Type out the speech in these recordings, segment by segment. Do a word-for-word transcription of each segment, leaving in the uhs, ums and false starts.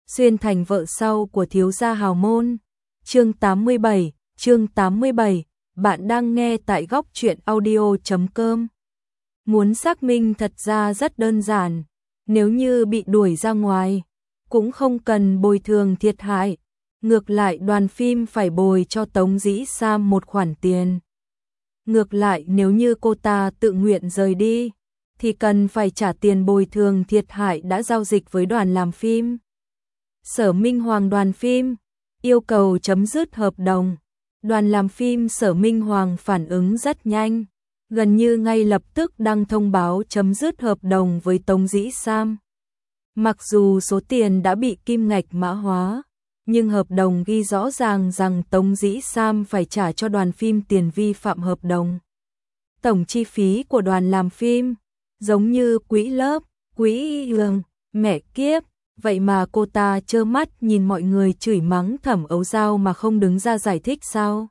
xuyên thành vợ sau của thiếu gia hào môn. Chương tám mươi bảy, chương tám mươi bảy, bạn đang nghe tại góc truyện audio chấm com. Muốn xác minh thật ra rất đơn giản, nếu như bị đuổi ra ngoài, cũng không cần bồi thường thiệt hại. Ngược lại đoàn phim phải bồi cho Tống Dĩ Sam một khoản tiền. Ngược lại nếu như cô ta tự nguyện rời đi, thì cần phải trả tiền bồi thường thiệt hại đã giao dịch với đoàn làm phim. Sở Minh Hoàng đoàn phim yêu cầu chấm dứt hợp đồng. Đoàn làm phim Sở Minh Hoàng phản ứng rất nhanh, gần như ngay lập tức đăng thông báo chấm dứt hợp đồng với Tống Dĩ Sam. Mặc dù số tiền đã bị kim ngạch mã hóa, nhưng hợp đồng ghi rõ ràng rằng Tống Dĩ Sam phải trả cho đoàn phim tiền vi phạm hợp đồng. Tổng chi phí của đoàn làm phim, giống như quỹ lớp, quỹ lương, mẹ kiếp, vậy mà cô ta trơ mắt nhìn mọi người chửi mắng Thẩm Ấu Dao mà không đứng ra giải thích sao?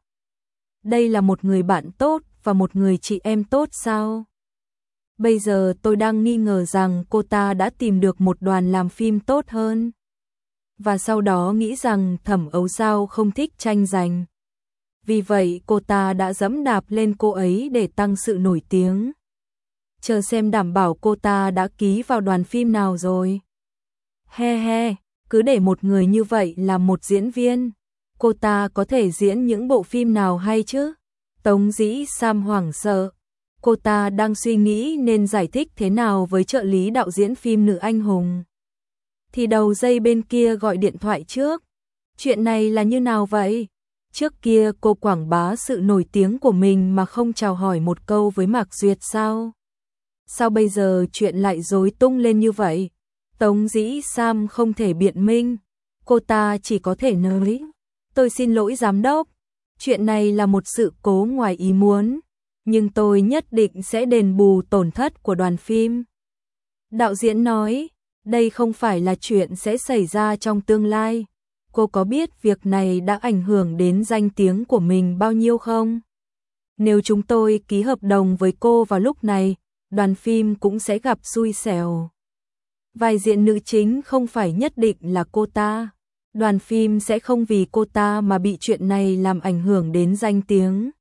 Đây là một người bạn tốt và một người chị em tốt sao? Bây giờ tôi đang nghi ngờ rằng cô ta đã tìm được một đoàn làm phim tốt hơn. Và sau đó nghĩ rằng Thẩm Ấu Dao không thích tranh giành. Vì vậy cô ta đã dẫm đạp lên cô ấy để tăng sự nổi tiếng. Chờ xem đảm bảo cô ta đã ký vào đoàn phim nào rồi. He he, cứ để một người như vậy làm một diễn viên, cô ta có thể diễn những bộ phim nào hay chứ? Tống Dĩ Sam hoảng sợ. Cô ta đang suy nghĩ nên giải thích thế nào với trợ lý đạo diễn phim Nữ Anh Hùng. Thì đầu dây bên kia gọi điện thoại trước. Chuyện này là như nào vậy? Trước kia cô quảng bá sự nổi tiếng của mình mà không chào hỏi một câu với Mạc Duyệt sao? Sao bây giờ chuyện lại rối tung lên như vậy? Tống Dĩ Sam không thể biện minh. Cô ta chỉ có thể nói: tôi xin lỗi giám đốc. Chuyện này là một sự cố ngoài ý muốn, nhưng tôi nhất định sẽ đền bù tổn thất của đoàn phim. Đạo diễn nói, đây không phải là chuyện sẽ xảy ra trong tương lai. Cô có biết việc này đã ảnh hưởng đến danh tiếng của mình bao nhiêu không? Nếu chúng tôi ký hợp đồng với cô vào lúc này, đoàn phim cũng sẽ gặp xui xẻo. Vai diễn nữ chính không phải nhất định là cô ta. Đoàn phim sẽ không vì cô ta mà bị chuyện này làm ảnh hưởng đến danh tiếng.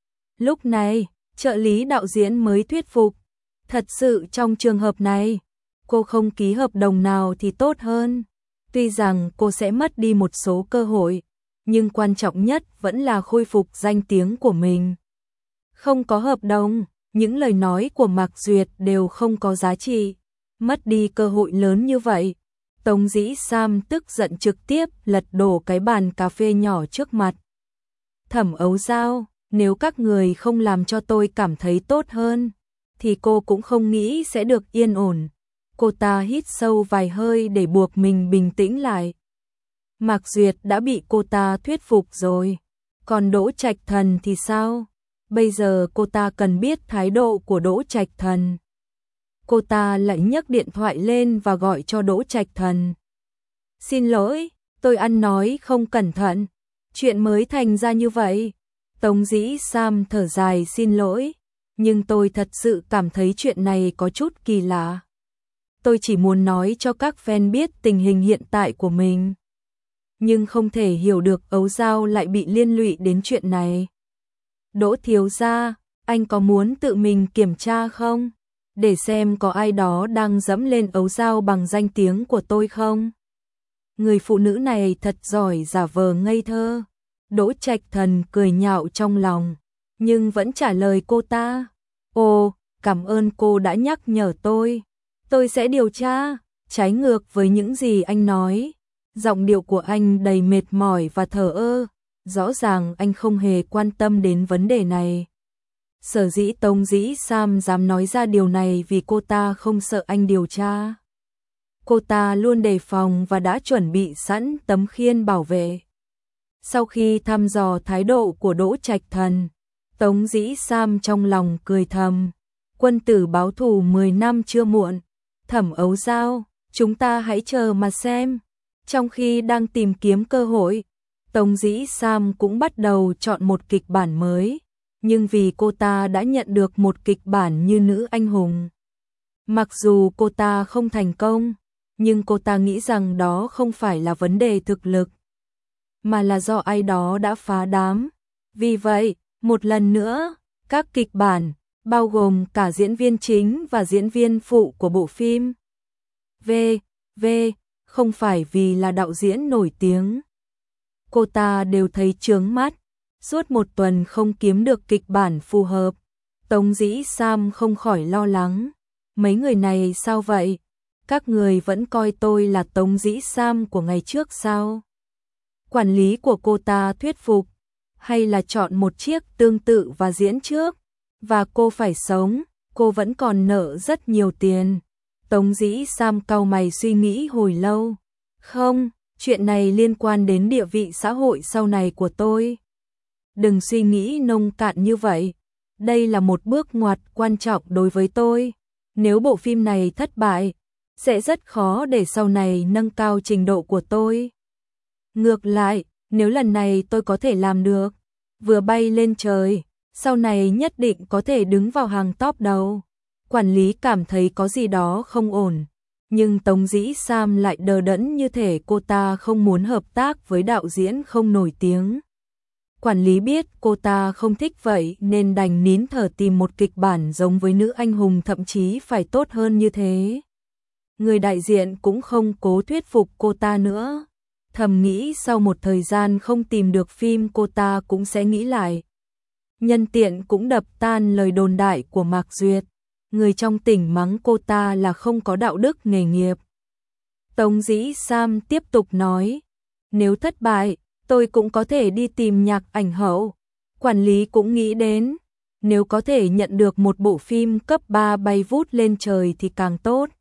Lúc này, trợ lý đạo diễn mới thuyết phục. Thật sự trong trường hợp này, cô không ký hợp đồng nào thì tốt hơn. Tuy rằng cô sẽ mất đi một số cơ hội, nhưng quan trọng nhất vẫn là khôi phục danh tiếng của mình. Không có hợp đồng, những lời nói của Mạc Duyệt đều không có giá trị. Mất đi cơ hội lớn như vậy, Tống Dĩ Sam tức giận trực tiếp lật đổ cái bàn cà phê nhỏ trước mặt. Thẩm Ấu Dao, nếu các người không làm cho tôi cảm thấy tốt hơn, thì cô cũng không nghĩ sẽ được yên ổn. Cô ta hít sâu vài hơi để buộc mình bình tĩnh lại. Mạc Duyệt đã bị cô ta thuyết phục rồi. Còn Đỗ Trạch Thần thì sao? Bây giờ cô ta cần biết thái độ của Đỗ Trạch Thần. Cô ta lại nhấc điện thoại lên và gọi cho Đỗ Trạch Thần. Xin lỗi, tôi ăn nói không cẩn thận. Chuyện mới thành ra như vậy. Tống Dĩ Sam thở dài xin lỗi. Nhưng tôi thật sự cảm thấy chuyện này có chút kỳ lạ. Tôi chỉ muốn nói cho các fan biết tình hình hiện tại của mình. Nhưng không thể hiểu được Ấu Dao lại bị liên lụy đến chuyện này. Đỗ thiếu gia, anh có muốn tự mình kiểm tra không? Để xem có ai đó đang dẫm lên Ấu Dao bằng danh tiếng của tôi không? Người phụ nữ này thật giỏi giả vờ ngây thơ. Đỗ Trạch Thần cười nhạo trong lòng, nhưng vẫn trả lời cô ta. Ồ, cảm ơn cô đã nhắc nhở tôi. Tôi sẽ điều tra. Trái ngược với những gì anh nói, giọng điệu của anh đầy mệt mỏi và thờ ơ. Rõ ràng anh không hề quan tâm đến vấn đề này. Sở dĩ Tống Dĩ Sam dám nói ra điều này vì cô ta không sợ anh điều tra. Cô ta luôn đề phòng và đã chuẩn bị sẵn tấm khiên bảo vệ. Sau khi thăm dò thái độ của Đỗ Trạch Thần, Tống Dĩ Sam trong lòng cười thầm. Quân tử báo thù mười năm chưa muộn. Thẩm Ấu Dao, chúng ta hãy chờ mà xem. Trong khi đang tìm kiếm cơ hội, Tống Dĩ Sam cũng bắt đầu chọn một kịch bản mới. Nhưng vì cô ta đã nhận được một kịch bản như Nữ Anh Hùng. Mặc dù cô ta không thành công, nhưng cô ta nghĩ rằng đó không phải là vấn đề thực lực, mà là do ai đó đã phá đám. Vì vậy, một lần nữa, các kịch bản, bao gồm cả diễn viên chính và diễn viên phụ của bộ phim V, V, không phải vì là đạo diễn nổi tiếng. Cô ta đều thấy chướng mắt, suốt một tuần không kiếm được kịch bản phù hợp. Tống Dĩ Sam không khỏi lo lắng. Mấy người này sao vậy? Các người vẫn coi tôi là Tống Dĩ Sam của ngày trước sao? Quản lý của cô ta thuyết phục, hay là chọn một chiếc tương tự và diễn trước? Và cô phải sống, cô vẫn còn nợ rất nhiều tiền. Tống Dĩ Sam cau mày suy nghĩ hồi lâu. Không, chuyện này liên quan đến địa vị xã hội sau này của tôi. Đừng suy nghĩ nông cạn như vậy. Đây là một bước ngoặt quan trọng đối với tôi. Nếu bộ phim này thất bại, sẽ rất khó để sau này nâng cao trình độ của tôi. Ngược lại, nếu lần này tôi có thể làm được, vừa bay lên trời, sau này nhất định có thể đứng vào hàng top đầu. Quản lý cảm thấy có gì đó không ổn, nhưng Tống Dĩ Sam lại đờ đẫn như thể cô ta không muốn hợp tác với đạo diễn không nổi tiếng. Quản lý biết cô ta không thích vậy nên đành nín thở tìm một kịch bản giống với nữ anh hùng, thậm chí phải tốt hơn như thế. Người đại diện cũng không cố thuyết phục cô ta nữa. Thầm nghĩ sau một thời gian không tìm được phim cô ta cũng sẽ nghĩ lại. Nhân tiện cũng đập tan lời đồn đại của Mạc Duyệt. Người trong tỉnh mắng cô ta là không có đạo đức nghề nghiệp. Tống Dĩ Sam tiếp tục nói, nếu thất bại, tôi cũng có thể đi tìm nhạc ảnh hậu. Quản lý cũng nghĩ đến, nếu có thể nhận được một bộ phim cấp ba bay vút lên trời thì càng tốt.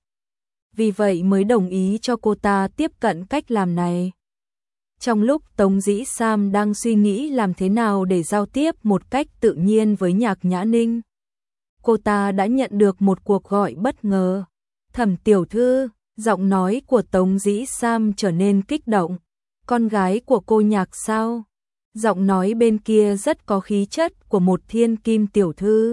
Vì vậy mới đồng ý cho cô ta tiếp cận cách làm này. Trong lúc Tống Dĩ Sam đang suy nghĩ làm thế nào để giao tiếp một cách tự nhiên với Nhạc Nhã Ninh, cô ta đã nhận được một cuộc gọi bất ngờ. Thẩm tiểu thư, giọng nói của Tống Dĩ Sam trở nên kích động. Con gái của cô Nhạc sao? Giọng nói bên kia rất có khí chất của một thiên kim tiểu thư.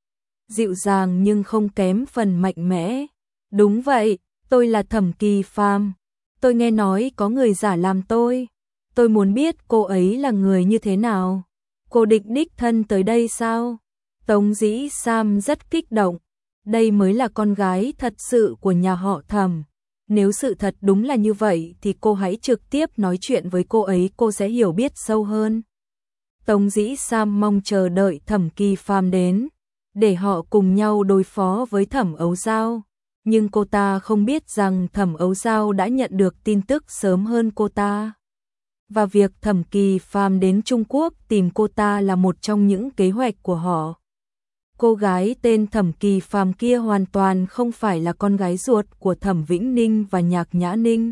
Dịu dàng nhưng không kém phần mạnh mẽ. Đúng vậy, tôi là Thẩm Kỳ Phàm. Tôi nghe nói có người giả làm tôi. Tôi muốn biết cô ấy là người như thế nào. Cô định đích thân tới đây sao? Tống Dĩ Sam rất kích động. Đây mới là con gái thật sự của nhà họ Thẩm. Nếu sự thật đúng là như vậy thì cô hãy trực tiếp nói chuyện với cô ấy, cô sẽ hiểu biết sâu hơn. Tống Dĩ Sam mong chờ đợi Thẩm Kỳ Phàm đến, để họ cùng nhau đối phó với Thẩm Ấu Giao. Nhưng cô ta không biết rằng Thẩm Ấu Giao đã nhận được tin tức sớm hơn cô ta. Và việc Thẩm Kỳ Phàm đến Trung Quốc tìm cô ta là một trong những kế hoạch của họ. Cô gái tên Thẩm Kỳ Phàm kia hoàn toàn không phải là con gái ruột của Thẩm Vĩnh Ninh và Nhạc Nhã Ninh,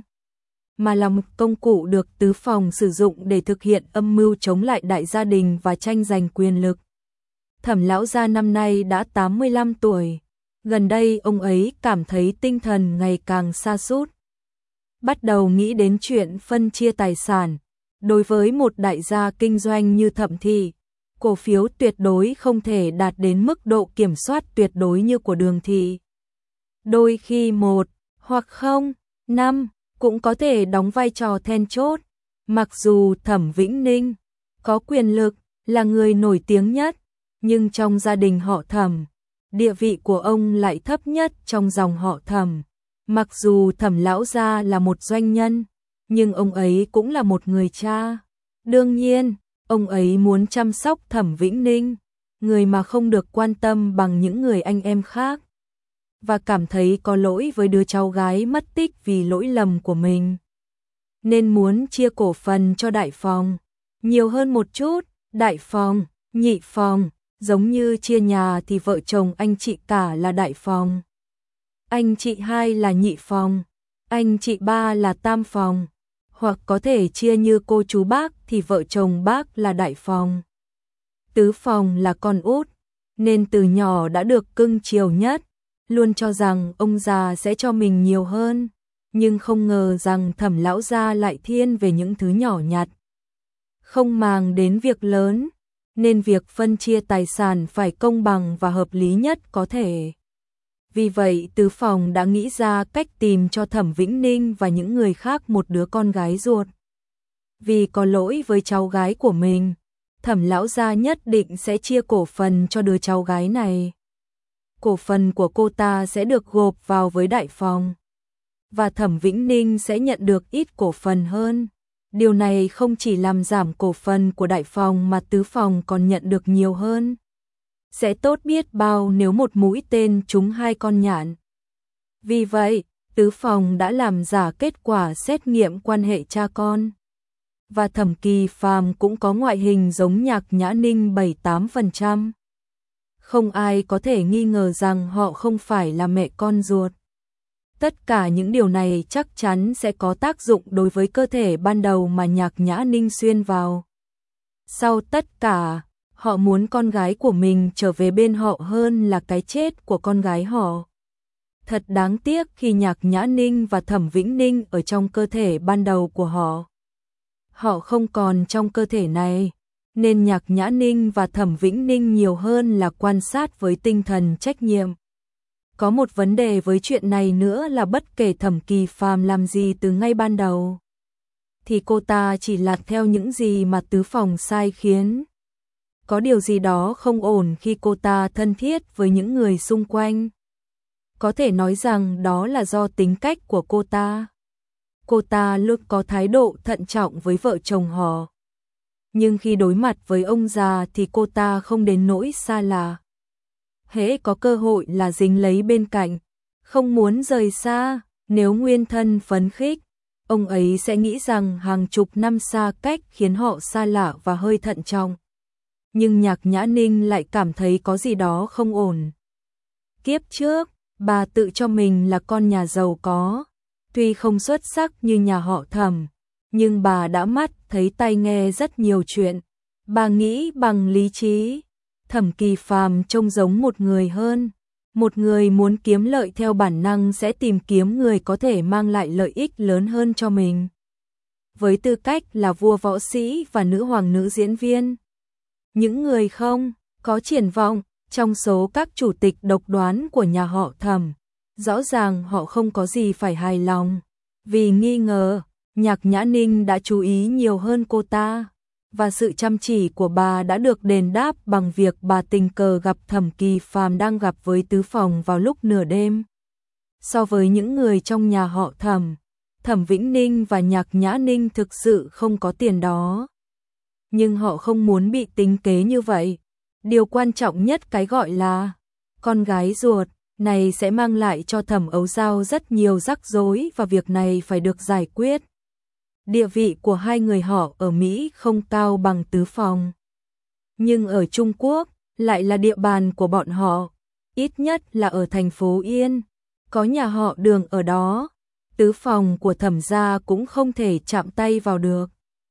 mà là một công cụ được tứ phòng sử dụng để thực hiện âm mưu chống lại đại gia đình và tranh giành quyền lực. Thẩm lão gia năm nay đã tám mươi lăm tuổi. Gần đây ông ấy cảm thấy tinh thần ngày càng sa sút, bắt đầu nghĩ đến chuyện phân chia tài sản. Đối với một đại gia kinh doanh như Thẩm thị, cổ phiếu tuyệt đối không thể đạt đến mức độ kiểm soát tuyệt đối như của Đường thị. Đôi khi một hoặc không, năm cũng có thể đóng vai trò then chốt. Mặc dù Thẩm Vĩnh Ninh có quyền lực, là người nổi tiếng nhất, nhưng trong gia đình họ Thẩm, địa vị của ông lại thấp nhất trong dòng họ Thẩm. Mặc dù Thẩm lão gia là một doanh nhân, nhưng ông ấy cũng là một người cha. Đương nhiên, ông ấy muốn chăm sóc Thẩm Vĩnh Ninh, người mà không được quan tâm bằng những người anh em khác, và cảm thấy có lỗi với đứa cháu gái mất tích vì lỗi lầm của mình, nên muốn chia cổ phần cho đại phòng nhiều hơn một chút. Đại phòng, nhị phòng, giống như chia nhà thì vợ chồng anh chị cả là đại phòng, anh chị hai là nhị phòng, anh chị ba là tam phòng, hoặc có thể chia như cô chú bác thì vợ chồng bác là đại phòng. Tứ phòng là con út, nên từ nhỏ đã được cưng chiều nhất, luôn cho rằng ông già sẽ cho mình nhiều hơn, nhưng không ngờ rằng Thẩm lão gia lại thiên về những thứ nhỏ nhặt, không màng đến việc lớn, nên việc phân chia tài sản phải công bằng và hợp lý nhất có thể. Vì vậy Tứ Phòng đã nghĩ ra cách tìm cho Thẩm Vĩnh Ninh và những người khác một đứa con gái ruột. Vì có lỗi với cháu gái của mình, Thẩm lão gia nhất định sẽ chia cổ phần cho đứa cháu gái này. Cổ phần của cô ta sẽ được gộp vào với Đại Phòng, và Thẩm Vĩnh Ninh sẽ nhận được ít cổ phần hơn. Điều này không chỉ làm giảm cổ phần của Đại Phòng mà Tứ Phòng còn nhận được nhiều hơn. Sẽ tốt biết bao nếu một mũi tên trúng hai con nhạn. Vì vậy, Tứ Phòng đã làm giả kết quả xét nghiệm quan hệ cha con. Và Thẩm Kỳ Phàm cũng có ngoại hình giống Nhạc Nhã Ninh bảy tám phần trăm. Không ai có thể nghi ngờ rằng họ không phải là mẹ con ruột. Tất cả những điều này chắc chắn sẽ có tác dụng đối với cơ thể ban đầu mà Nhạc Nhã Ninh xuyên vào. Sau tất cả, họ muốn con gái của mình trở về bên họ hơn là cái chết của con gái họ. Thật đáng tiếc khi Nhạc Nhã Ninh và Thẩm Vĩnh Ninh ở trong cơ thể ban đầu của họ. Họ không còn trong cơ thể này, nên Nhạc Nhã Ninh và Thẩm Vĩnh Ninh nhiều hơn là quan sát với tinh thần trách nhiệm. Có một vấn đề với chuyện này nữa là bất kể Thẩm Kỳ Phàm làm gì từ ngay ban đầu, thì cô ta chỉ làm theo những gì mà Tứ Phòng sai khiến. Có điều gì đó không ổn khi cô ta thân thiết với những người xung quanh. Có thể nói rằng đó là do tính cách của cô ta. Cô ta luôn có thái độ thận trọng với vợ chồng họ. Nhưng khi đối mặt với ông già thì cô ta không đến nỗi xa lạ. Hễ có cơ hội là dính lấy bên cạnh, không muốn rời xa. Nếu nguyên thân phấn khích, ông ấy sẽ nghĩ rằng hàng chục năm xa cách khiến họ xa lạ và hơi thận trọng. Nhưng Nhạc Nhã Ninh lại cảm thấy có gì đó không ổn. Kiếp trước, bà tự cho mình là con nhà giàu có. Tuy không xuất sắc như nhà họ Thẩm, nhưng bà đã mắt thấy tai nghe rất nhiều chuyện. Bà nghĩ bằng lý trí. Thẩm Kỳ Phàm trông giống một người hơn. Một người muốn kiếm lợi theo bản năng sẽ tìm kiếm người có thể mang lại lợi ích lớn hơn cho mình. Với tư cách là vua võ sĩ và nữ hoàng nữ diễn viên, những người không có triển vọng trong số các chủ tịch độc đoán của nhà họ Thẩm, rõ ràng họ không có gì phải hài lòng. Vì nghi ngờ, Nhạc Nhã Ninh đã chú ý nhiều hơn cô ta, và sự chăm chỉ của bà đã được đền đáp bằng việc bà tình cờ gặp Thẩm Kỳ Phàm đang gặp với Tứ Phòng vào lúc nửa đêm. So với những người trong nhà họ Thẩm, Thẩm Vĩnh Ninh và Nhạc Nhã Ninh thực sự không có tiền đó. Nhưng họ không muốn bị tính kế như vậy. Điều quan trọng nhất cái gọi là con gái ruột này sẽ mang lại cho Thẩm Ấu Giao rất nhiều rắc rối và việc này phải được giải quyết. Địa vị của hai người họ ở Mỹ không cao bằng Tứ Phòng. Nhưng ở Trung Quốc lại là địa bàn của bọn họ, ít nhất là ở thành phố Yên. Có nhà họ Đường ở đó, Tứ Phòng của Thẩm gia cũng không thể chạm tay vào được.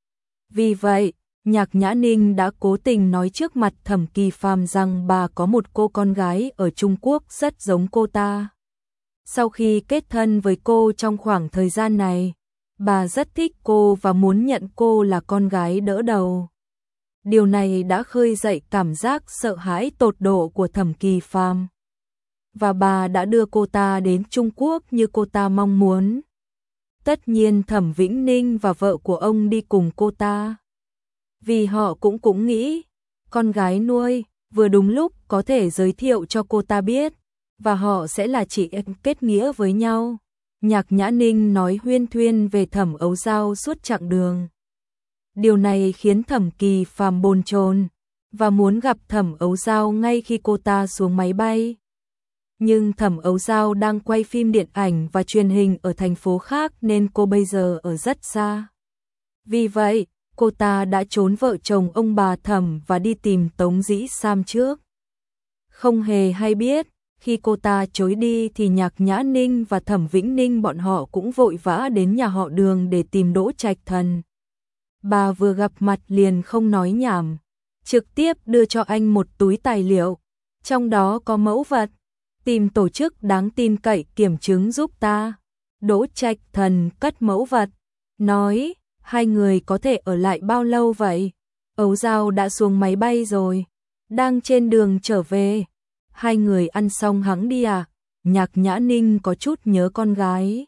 Vì vậy, Nhạc Nhã Ninh đã cố tình nói trước mặt Thẩm Kỳ Phàm rằng bà có một cô con gái ở Trung Quốc rất giống cô ta. Sau khi kết thân với cô trong khoảng thời gian này, bà rất thích cô và muốn nhận cô là con gái đỡ đầu. Điều này đã khơi dậy cảm giác sợ hãi tột độ của Thẩm Kỳ Phàm. Và bà đã đưa cô ta đến Trung Quốc như cô ta mong muốn. Tất nhiên Thẩm Vĩnh Ninh và vợ của ông đi cùng cô ta. Vì họ cũng cũng nghĩ, con gái nuôi, vừa đúng lúc có thể giới thiệu cho cô ta biết, và họ sẽ là chị em kết nghĩa với nhau. Nhạc Nhã Ninh nói huyên thuyên về Thẩm Ấu Giao suốt chặng đường. Điều này khiến Thẩm Kỳ Phàm bồn chồn và muốn gặp Thẩm Ấu Giao ngay khi cô ta xuống máy bay. Nhưng Thẩm Ấu Giao đang quay phim điện ảnh và truyền hình ở thành phố khác nên cô bây giờ ở rất xa. Vì vậy, cô ta đã trốn vợ chồng ông bà Thẩm và đi tìm Tống Dĩ Sam trước. Không hề hay biết, khi cô ta chối đi thì Nhạc Nhã Ninh và Thẩm Vĩnh Ninh bọn họ cũng vội vã đến nhà họ Đường để tìm Đỗ Trạch Thần. Bà vừa gặp mặt liền không nói nhảm, trực tiếp đưa cho anh một túi tài liệu, trong đó có mẫu vật, tìm tổ chức đáng tin cậy kiểm chứng giúp ta. Đỗ Trạch Thần cất mẫu vật, nói, hai người có thể ở lại bao lâu vậy? Ấu Giao đã xuống máy bay rồi, đang trên đường trở về. Hai người ăn xong hẵng đi à? Nhạc Nhã Ninh có chút nhớ con gái.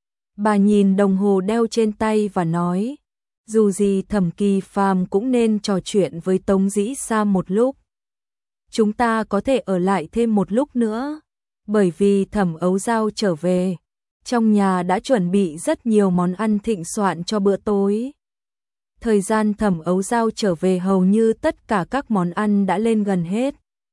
Bà nhìn đồng hồ đeo trên tay và nói, dù gì Thẩm Kỳ Phàm cũng nên trò chuyện với Tống Dĩ Sam một lúc. Chúng ta có thể ở lại thêm một lúc nữa, bởi vì Thẩm Ấu Dao trở về. Trong nhà đã chuẩn bị rất nhiều món ăn thịnh soạn cho bữa tối. Thời gian Thẩm Ấu Dao trở về hầu như tất cả các món ăn đã lên gần hết.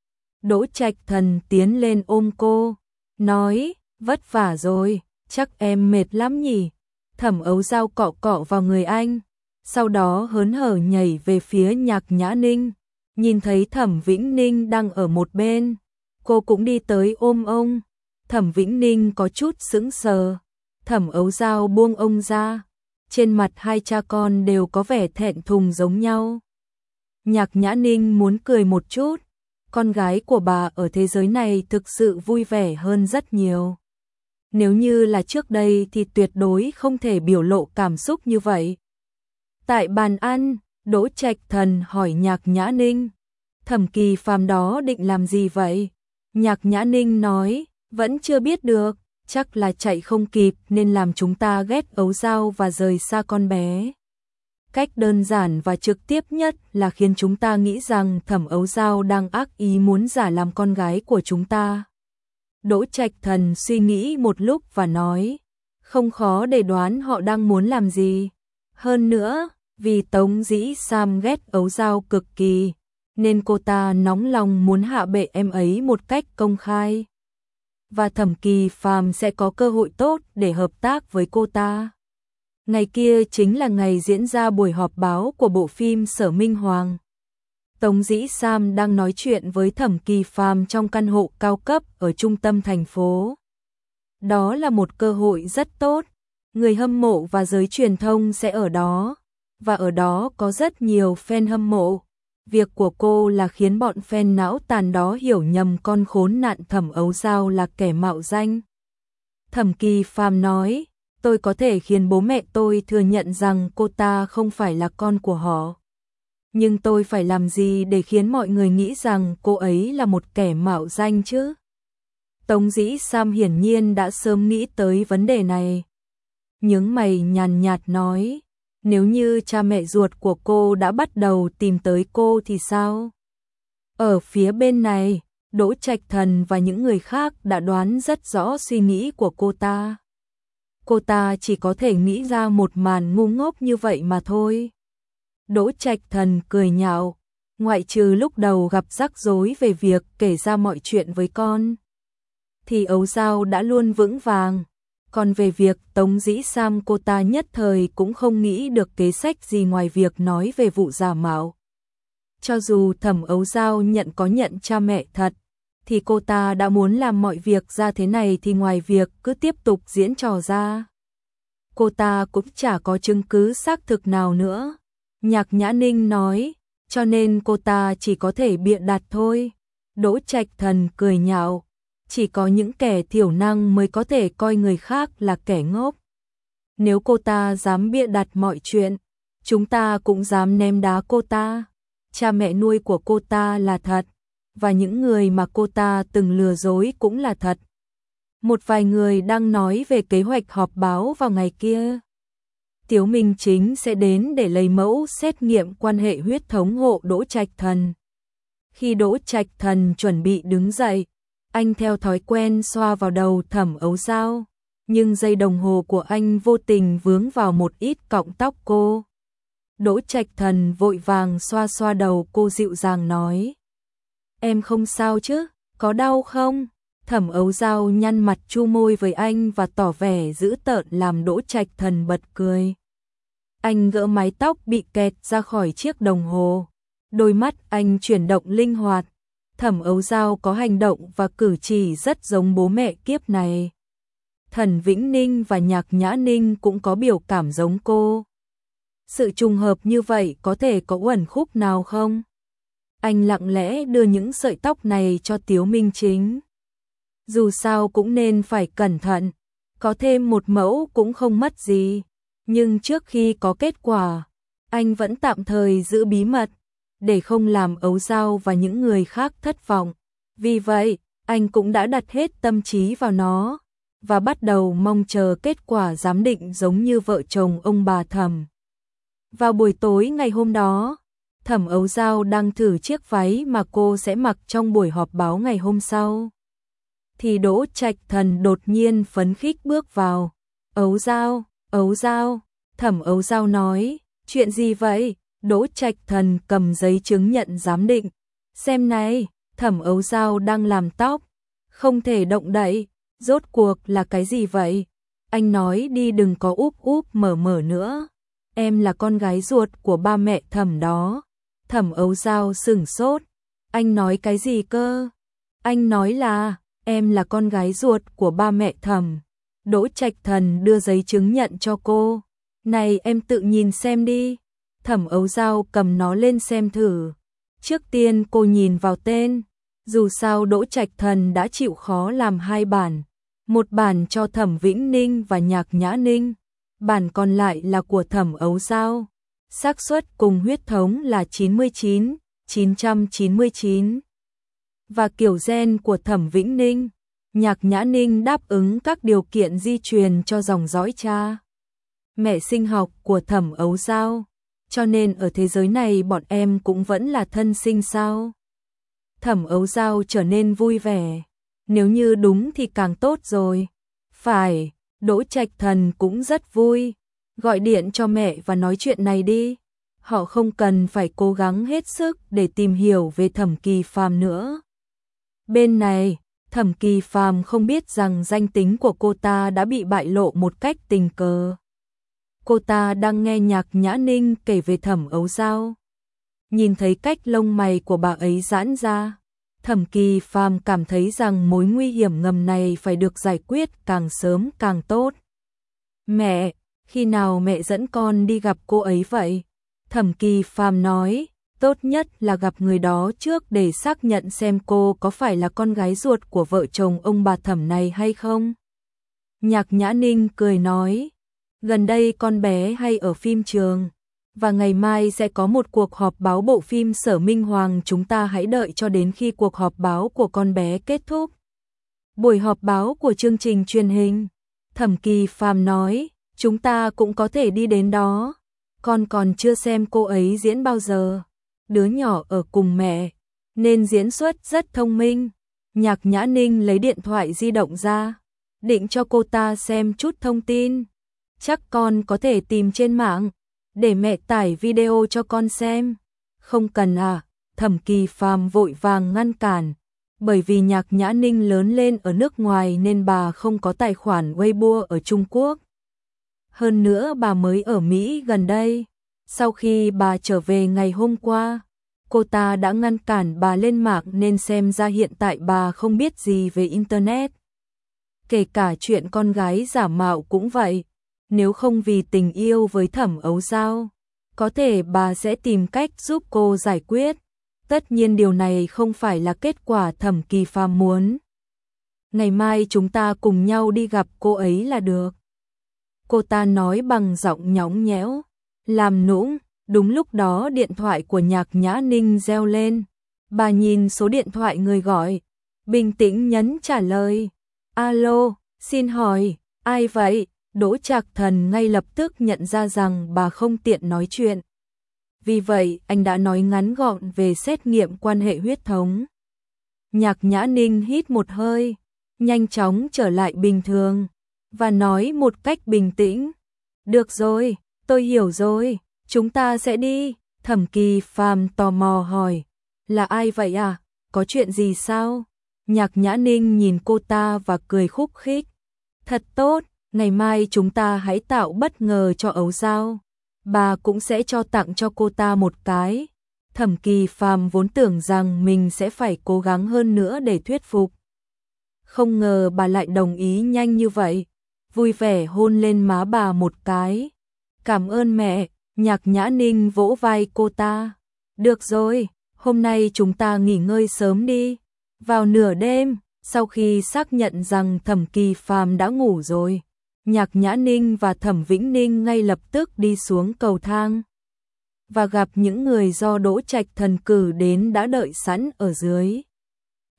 Đỗ Trạch Thần tiến lên ôm cô, nói, vất vả rồi, chắc em mệt lắm nhỉ. Thẩm Ấu Dao cọ cọ vào người anh, sau đó hớn hở nhảy về phía Nhạc Nhã Ninh. Nhìn thấy Thẩm Vĩnh Ninh đang ở một bên, cô cũng đi tới ôm ông. Thẩm Vĩnh Ninh có chút sững sờ. Thẩm Ấu Dao buông ông ra. Trên mặt hai cha con đều có vẻ thẹn thùng giống nhau. Nhạc Nhã Ninh muốn cười một chút. Con gái của bà ở thế giới này thực sự vui vẻ hơn rất nhiều. Nếu như là trước đây thì tuyệt đối không thể biểu lộ cảm xúc như vậy. Tại bàn ăn, Đỗ Trạch Thần hỏi Nhạc Nhã Ninh, Thẩm Kỳ Phàm đó định làm gì vậy? Nhạc Nhã Ninh nói, vẫn chưa biết được, chắc là chạy không kịp nên làm chúng ta ghét Ấu Dao và rời xa con bé. Cách đơn giản và trực tiếp nhất là khiến chúng ta nghĩ rằng Thẩm Ấu Dao đang ác ý muốn giả làm con gái của chúng ta. Đỗ Trạch Thần suy nghĩ một lúc và nói, không khó để đoán họ đang muốn làm gì. Hơn nữa, vì Tống Dĩ Sam ghét Ấu Dao cực kỳ, nên cô ta nóng lòng muốn hạ bệ em ấy một cách công khai. Và Thẩm Kỳ Phàm sẽ có cơ hội tốt để hợp tác với cô ta. Ngày kia chính là ngày diễn ra buổi họp báo của bộ phim Sở Minh Hoàng. Tống Dĩ Sam đang nói chuyện với Thẩm Kỳ Phàm trong căn hộ cao cấp ở trung tâm thành phố. Đó là một cơ hội rất tốt. Người hâm mộ và giới truyền thông sẽ ở đó. Và ở đó có rất nhiều fan hâm mộ. Việc của cô là khiến bọn fan não tàn đó hiểu nhầm con khốn nạn Thẩm Ấu Dao là kẻ mạo danh. Thẩm Kỳ Phàm nói, tôi có thể khiến bố mẹ tôi thừa nhận rằng cô ta không phải là con của họ. Nhưng tôi phải làm gì để khiến mọi người nghĩ rằng cô ấy là một kẻ mạo danh chứ? Tống Dĩ Sam hiển nhiên đã sớm nghĩ tới vấn đề này. Nhướng mày nhàn nhạt nói, nếu như cha mẹ ruột của cô đã bắt đầu tìm tới cô thì sao? Ở phía bên này, Đỗ Trạch Thần và những người khác đã đoán rất rõ suy nghĩ của cô ta. Cô ta chỉ có thể nghĩ ra một màn ngu ngốc như vậy mà thôi. Đỗ Trạch Thần cười nhạo, ngoại trừ lúc đầu gặp rắc rối về việc kể ra mọi chuyện với con, thì Ấu Dao đã luôn vững vàng. Còn về việc Tống Dĩ Sam, cô ta nhất thời cũng không nghĩ được kế sách gì ngoài việc nói về vụ giả mạo. Cho dù Thẩm Ấu Dao nhận có nhận cha mẹ thật, thì cô ta đã muốn làm mọi việc ra thế này thì ngoài việc cứ tiếp tục diễn trò ra, cô ta cũng chả có chứng cứ xác thực nào nữa. Nhạc Nhã Ninh nói, cho nên cô ta chỉ có thể bịa đặt thôi. Đỗ Trạch Thần cười nhạo, chỉ có những kẻ thiểu năng mới có thể coi người khác là kẻ ngốc. Nếu cô ta dám bịa đặt mọi chuyện, chúng ta cũng dám ném đá cô ta. Cha mẹ nuôi của cô ta là thật, và những người mà cô ta từng lừa dối cũng là thật. Một vài người đang nói về kế hoạch họp báo vào ngày kia. Tiếu Minh Chính sẽ đến để lấy mẫu xét nghiệm quan hệ huyết thống hộ Đỗ Trạch Thần. Khi Đỗ Trạch Thần chuẩn bị đứng dậy, anh theo thói quen xoa vào đầu Thẩm Ấu Dao, nhưng dây đồng hồ của anh vô tình vướng vào một ít cọng tóc cô. Đỗ Trạch Thần vội vàng xoa xoa đầu cô, dịu dàng nói, em không sao chứ, có đau không? Thẩm Ấu Dao nhăn mặt chu môi với anh và tỏ vẻ dữ tợn làm Đỗ Trạch Thần bật cười. Anh gỡ mái tóc bị kẹt ra khỏi chiếc đồng hồ. Đôi mắt anh chuyển động linh hoạt. Thẩm Ấu Dao có hành động và cử chỉ rất giống bố mẹ kiếp này. Thần Vĩnh Ninh và Nhạc Nhã Ninh cũng có biểu cảm giống cô. Sự trùng hợp như vậy có thể có uẩn khúc nào không? Anh lặng lẽ đưa những sợi tóc này cho Tiếu Minh Chính. Dù sao cũng nên phải cẩn thận, có thêm một mẫu cũng không mất gì. Nhưng trước khi có kết quả, anh vẫn tạm thời giữ bí mật, để không làm Ấu Dao và những người khác thất vọng. Vì vậy, anh cũng đã đặt hết tâm trí vào nó và bắt đầu mong chờ kết quả giám định giống như vợ chồng ông bà Thẩm. Vào buổi tối ngày hôm đó, Thẩm Ấu Dao đang thử chiếc váy mà cô sẽ mặc trong buổi họp báo ngày hôm sau. Thì Đỗ Trạch Thần đột nhiên phấn khích bước vào. Ấu Dao, Ấu Dao, Thẩm Ấu Dao nói, chuyện gì vậy? Đỗ Trạch Thần cầm giấy chứng nhận giám định. Xem này, Thẩm Ấu Dao đang làm tóc, không thể động đậy, rốt cuộc là cái gì vậy? Anh nói đi đừng có úp úp mở mở nữa. Em là con gái ruột của ba mẹ Thẩm đó. Thẩm Ấu Dao sửng sốt. Anh nói cái gì cơ? Anh nói là em là con gái ruột của ba mẹ Thẩm. Đỗ Trạch Thần đưa giấy chứng nhận cho cô. Này em tự nhìn xem đi. Thẩm Ấu Dao cầm nó lên xem thử. Trước tiên cô nhìn vào tên. Dù sao Đỗ Trạch Thần đã chịu khó làm hai bản. Một bản cho Thẩm Vĩnh Ninh và Nhạc Nhã Ninh. Bản còn lại là của Thẩm Ấu Dao. Xác suất cùng huyết thống là chín mươi chín, chín trăm chín mươi chín. Và kiểu gen của Thẩm Vĩnh Ninh, Nhạc Nhã Ninh đáp ứng các điều kiện di truyền cho dòng dõi cha mẹ sinh học của Thẩm Ấu Dao, cho nên ở thế giới này bọn em cũng vẫn là thân sinh sao? Thẩm Ấu Dao trở nên vui vẻ. Nếu như đúng thì càng tốt rồi. Phải, Đỗ Trạch Thần cũng rất vui. Gọi điện cho mẹ và nói chuyện này đi. Họ không cần phải cố gắng hết sức để tìm hiểu về Thẩm Kỳ Phàm nữa. Bên này, Thẩm Kỳ Phàm không biết rằng danh tính của cô ta đã bị bại lộ một cách tình cờ. Cô ta đang nghe Nhạc Nhã Ninh kể về Thẩm Ấu Dao. Nhìn thấy cách lông mày của bà ấy giãn ra, Thẩm Kỳ Phàm cảm thấy rằng mối nguy hiểm ngầm này phải được giải quyết càng sớm càng tốt. Mẹ, khi nào mẹ dẫn con đi gặp cô ấy vậy? Thẩm Kỳ Phàm nói, tốt nhất là gặp người đó trước để xác nhận xem cô có phải là con gái ruột của vợ chồng ông bà Thẩm này hay không. Nhạc Nhã Ninh cười nói, gần đây con bé hay ở phim trường, và ngày mai sẽ có một cuộc họp báo bộ phim Sở Minh Hoàng, chúng ta hãy đợi cho đến khi cuộc họp báo của con bé kết thúc. Buổi họp báo của chương trình truyền hình, Thẩm Kỳ Phàm nói, chúng ta cũng có thể đi đến đó. Con còn chưa xem cô ấy diễn bao giờ. Đứa nhỏ ở cùng mẹ, nên diễn xuất rất thông minh. Nhạc Nhã Ninh lấy điện thoại di động ra, định cho cô ta xem chút thông tin. Chắc con có thể tìm trên mạng, để mẹ tải video cho con xem. Không cần à, Thẩm Kỳ Phàm vội vàng ngăn cản. Bởi vì Nhạc Nhã Ninh lớn lên ở nước ngoài nên bà không có tài khoản Weibo ở Trung Quốc. Hơn nữa bà mới ở Mỹ gần đây. Sau khi bà trở về ngày hôm qua, cô ta đã ngăn cản bà lên mạng nên xem ra hiện tại bà không biết gì về Internet. Kể cả chuyện con gái giả mạo cũng vậy. Nếu không vì tình yêu với Thẩm Ấu Dao, có thể bà sẽ tìm cách giúp cô giải quyết. Tất nhiên điều này không phải là kết quả Thẩm Kỳ Phàm muốn. Ngày mai chúng ta cùng nhau đi gặp cô ấy là được. Cô ta nói bằng giọng nhõng nhẽo, làm nũng. Đúng lúc đó điện thoại của Nhạc Nhã Ninh reo lên. Bà nhìn số điện thoại người gọi, bình tĩnh nhấn trả lời. Alo, xin hỏi, ai vậy? Đỗ Trạch Thần ngay lập tức nhận ra rằng bà không tiện nói chuyện. Vì vậy, anh đã nói ngắn gọn về xét nghiệm quan hệ huyết thống. Nhạc Nhã Ninh hít một hơi, nhanh chóng trở lại bình thường, và nói một cách bình tĩnh. Được rồi, tôi hiểu rồi, chúng ta sẽ đi. Thẩm Kỳ Phàm tò mò hỏi, là ai vậy à? Có chuyện gì sao? Nhạc Nhã Ninh nhìn cô ta và cười khúc khích. Thật tốt, ngày mai chúng ta hãy tạo bất ngờ cho Ấu Dao. Bà cũng sẽ cho tặng cho cô ta một cái. Thẩm Kỳ Phàm vốn tưởng rằng mình sẽ phải cố gắng hơn nữa để thuyết phục. Không ngờ bà lại đồng ý nhanh như vậy. Vui vẻ hôn lên má bà một cái. Cảm ơn mẹ. Nhạc Nhã Ninh vỗ vai cô ta. Được rồi, hôm nay chúng ta nghỉ ngơi sớm đi. Vào nửa đêm, sau khi xác nhận rằng Thẩm Kỳ Phàm đã ngủ rồi, Nhạc Nhã Ninh và Thẩm Vĩnh Ninh ngay lập tức đi xuống cầu thang và gặp những người do Đỗ Trạch Thần cử đến đã đợi sẵn ở dưới.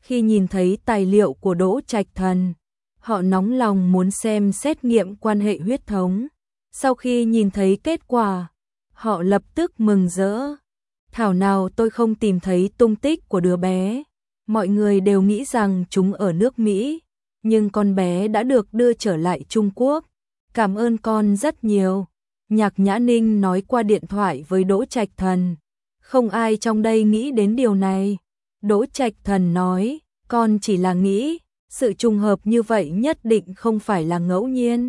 Khi nhìn thấy tài liệu của Đỗ Trạch Thần, họ nóng lòng muốn xem xét nghiệm quan hệ huyết thống. Sau khi nhìn thấy kết quả, họ lập tức mừng rỡ. Thảo nào tôi không tìm thấy tung tích của đứa bé. Mọi người đều nghĩ rằng chúng ở nước Mỹ, nhưng con bé đã được đưa trở lại Trung Quốc. Cảm ơn con rất nhiều. Nhạc Nhã Ninh nói qua điện thoại với Đỗ Trạch Thần. Không ai trong đây nghĩ đến điều này. Đỗ Trạch Thần nói, con chỉ là nghĩ, sự trùng hợp như vậy nhất định không phải là ngẫu nhiên.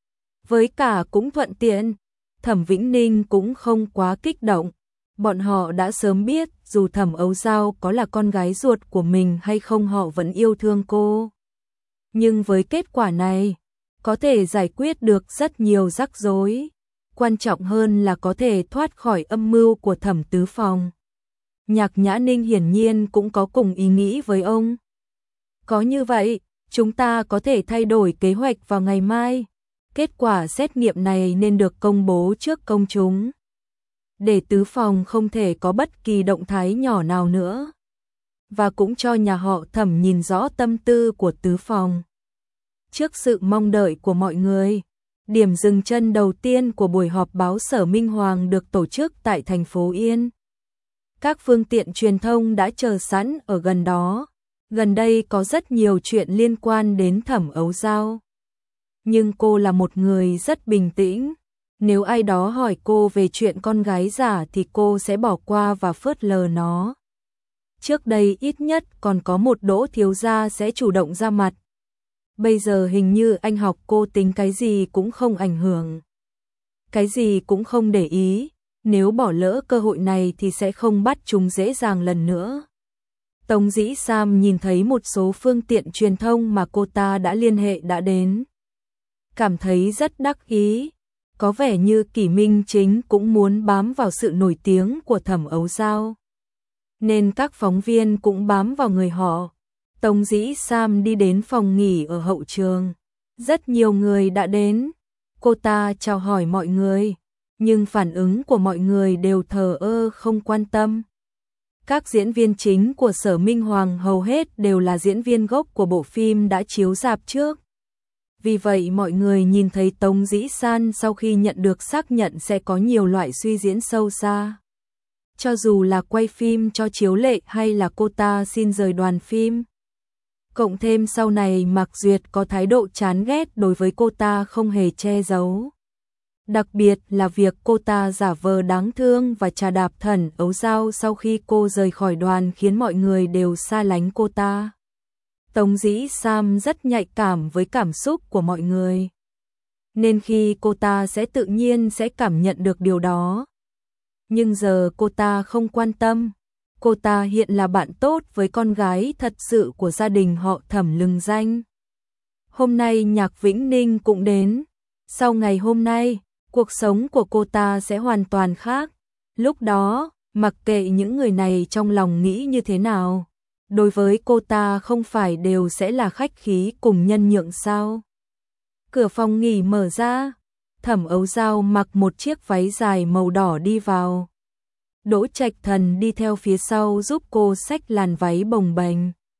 Với cả cũng thuận tiện, Thẩm Vĩnh Ninh cũng không quá kích động. Bọn họ đã sớm biết dù Thẩm Ấu Dao có là con gái ruột của mình hay không họ vẫn yêu thương cô. Nhưng với kết quả này, có thể giải quyết được rất nhiều rắc rối. Quan trọng hơn là có thể thoát khỏi âm mưu của Thẩm Tứ Phòng. Nhạc Nhã Ninh hiển nhiên cũng có cùng ý nghĩ với ông. Có như vậy, chúng ta có thể thay đổi kế hoạch vào ngày mai. Kết quả xét nghiệm này nên được công bố trước công chúng, để Tứ Phòng không thể có bất kỳ động thái nhỏ nào nữa. Và cũng cho nhà họ Thẩm nhìn rõ tâm tư của Tứ Phòng. Trước sự mong đợi của mọi người, điểm dừng chân đầu tiên của buổi họp báo Sở Minh Hoàng được tổ chức tại thành phố Yên. Các phương tiện truyền thông đã chờ sẵn ở gần đó. Gần đây có rất nhiều chuyện liên quan đến Thẩm Ấu Dao. Nhưng cô là một người rất bình tĩnh. Nếu ai đó hỏi cô về chuyện con gái giả thì cô sẽ bỏ qua và phớt lờ nó. Trước đây ít nhất còn có một Đỗ thiếu gia sẽ chủ động ra mặt. Bây giờ hình như anh học cô tính cái gì cũng không ảnh hưởng. Cái gì cũng không để ý. Nếu bỏ lỡ cơ hội này thì sẽ không bắt chúng dễ dàng lần nữa. Tống Dĩ Sam nhìn thấy một số phương tiện truyền thông mà cô ta đã liên hệ đã đến. Cảm thấy rất đắc ý. Có vẻ như Kỷ Minh Chính cũng muốn bám vào sự nổi tiếng của Thẩm Ấu Dao. Nên các phóng viên cũng bám vào người họ. Tống Dĩ Sam đi đến phòng nghỉ ở hậu trường. Rất nhiều người đã đến. Cô ta chào hỏi mọi người. Nhưng phản ứng của mọi người đều thờ ơ không quan tâm. Các diễn viên chính của Sở Minh Hoàng hầu hết đều là diễn viên gốc của bộ phim đã chiếu rạp trước. Vì vậy mọi người nhìn thấy Tống Dĩ San sau khi nhận được xác nhận sẽ có nhiều loại suy diễn sâu xa. Cho dù là quay phim cho chiếu lệ hay là cô ta xin rời đoàn phim. Cộng thêm sau này Mạc Duyệt có thái độ chán ghét đối với cô ta không hề che giấu. Đặc biệt là việc cô ta giả vờ đáng thương và trà đạp Thẩm Ấu Dao sau khi cô rời khỏi đoàn khiến mọi người đều xa lánh cô ta. Tống Dĩ Sam rất nhạy cảm với cảm xúc của mọi người. Nên khi cô ta sẽ tự nhiên sẽ cảm nhận được điều đó. Nhưng giờ cô ta không quan tâm. Cô ta hiện là bạn tốt với con gái thật sự của gia đình họ Thẩm lừng danh. Hôm nay Nhạc Vĩnh Ninh cũng đến. Sau ngày hôm nay, cuộc sống của cô ta sẽ hoàn toàn khác. Lúc đó, mặc kệ những người này trong lòng nghĩ như thế nào, đối với cô ta không phải đều sẽ là khách khí cùng nhân nhượng sao. Cửa phòng nghỉ mở ra, Thẩm Ấu Dao mặc một chiếc váy dài màu đỏ đi vào. Đỗ Trạch Thần đi theo phía sau giúp cô xách làn váy bồng bềnh.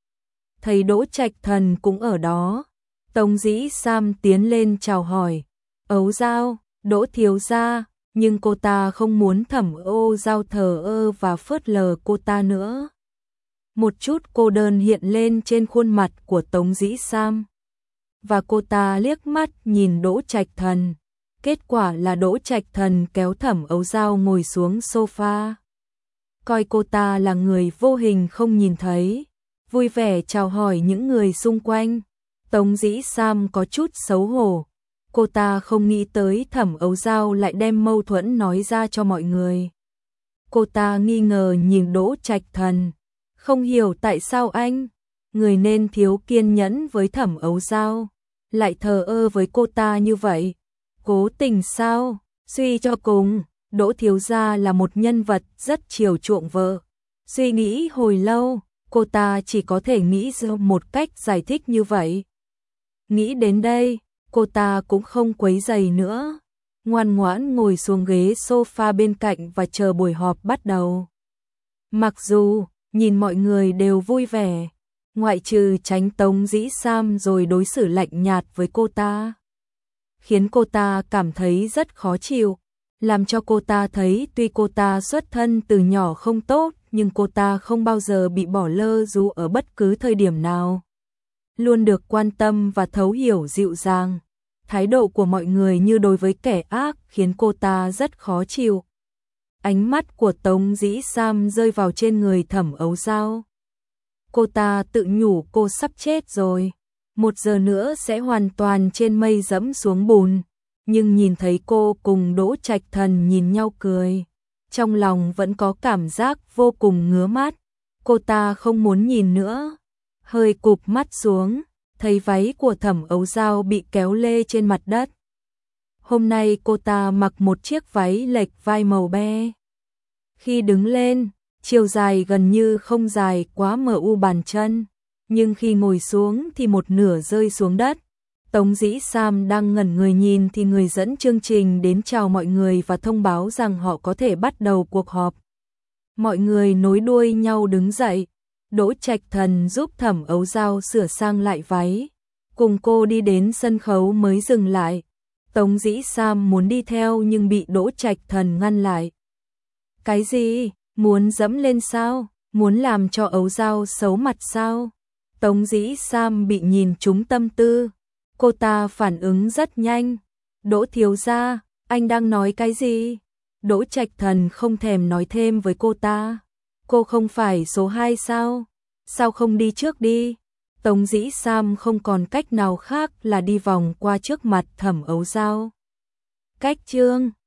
Thấy Đỗ Trạch Thần cũng ở đó, Tống Dĩ Sam tiến lên chào hỏi. Ấu Dao, Đỗ thiếu gia, nhưng cô ta không muốn Thẩm Ấu Dao thờ ơ và phớt lờ cô ta nữa. Một chút cô đơn hiện lên trên khuôn mặt của Tống Dĩ Sam. Và cô ta liếc mắt nhìn Đỗ Trạch Thần. Kết quả là Đỗ Trạch Thần kéo Thẩm Ấu Dao ngồi xuống sofa. Coi cô ta là người vô hình không nhìn thấy. Vui vẻ chào hỏi những người xung quanh. Tống Dĩ Sam có chút xấu hổ. Cô ta không nghĩ tới Thẩm Ấu Dao lại đem mâu thuẫn nói ra cho mọi người. Cô ta nghi ngờ nhìn Đỗ Trạch Thần. Không hiểu tại sao anh, người nên thiếu kiên nhẫn với Thẩm Ấu Dao, lại thờ ơ với cô ta như vậy. Cố tình sao? Suy cho cùng, Đỗ thiếu gia là một nhân vật rất chiều chuộng vợ. Suy nghĩ hồi lâu, cô ta chỉ có thể nghĩ ra một cách giải thích như vậy. Nghĩ đến đây, cô ta cũng không quấy rầy nữa, ngoan ngoãn ngồi xuống ghế sofa bên cạnh và chờ buổi họp bắt đầu. Mặc dù nhìn mọi người đều vui vẻ, ngoại trừ tránh Tống Dĩ Sam rồi đối xử lạnh nhạt với cô ta, khiến cô ta cảm thấy rất khó chịu, làm cho cô ta thấy tuy cô ta xuất thân từ nhỏ không tốt, nhưng cô ta không bao giờ bị bỏ lơ dù ở bất cứ thời điểm nào. Luôn được quan tâm và thấu hiểu dịu dàng. Thái độ của mọi người như đối với kẻ ác khiến cô ta rất khó chịu. Ánh mắt của Tống Dĩ Sam rơi vào trên người Thẩm Ấu Dao. Cô ta tự nhủ cô sắp chết rồi, một giờ nữa sẽ hoàn toàn trên mây dẫm xuống bùn. Nhưng nhìn thấy cô cùng Đỗ Trạch Thần nhìn nhau cười, trong lòng vẫn có cảm giác vô cùng ngứa mắt. Cô ta không muốn nhìn nữa, hơi cụp mắt xuống, thấy váy của Thẩm Ấu Dao bị kéo lê trên mặt đất. Hôm nay cô ta mặc một chiếc váy lệch vai màu be. Khi đứng lên, chiều dài gần như không dài quá mờ u bàn chân, nhưng khi ngồi xuống thì một nửa rơi xuống đất. Tống Dĩ Sam đang ngẩn người nhìn thì người dẫn chương trình đến chào mọi người và thông báo rằng họ có thể bắt đầu cuộc họp. Mọi người nối đuôi nhau đứng dậy. Đỗ Trạch Thần giúp Thẩm Ấu Dao sửa sang lại váy, cùng cô đi đến sân khấu mới dừng lại. Tống Dĩ Sam muốn đi theo nhưng bị Đỗ Trạch Thần ngăn lại. Cái gì? Muốn dẫm lên sao? Muốn làm cho Ấu Dao xấu mặt sao? Tống Dĩ Sam bị nhìn trúng tâm tư. Cô ta phản ứng rất nhanh. Đỗ thiếu gia, anh đang nói cái gì? Đỗ Trạch Thần không thèm nói thêm với cô ta. Cô không phải số hai sao? Sao không đi trước đi? Tống Dĩ Sam không còn cách nào khác là đi vòng qua trước mặt Thẩm Ấu Dao. Cách chương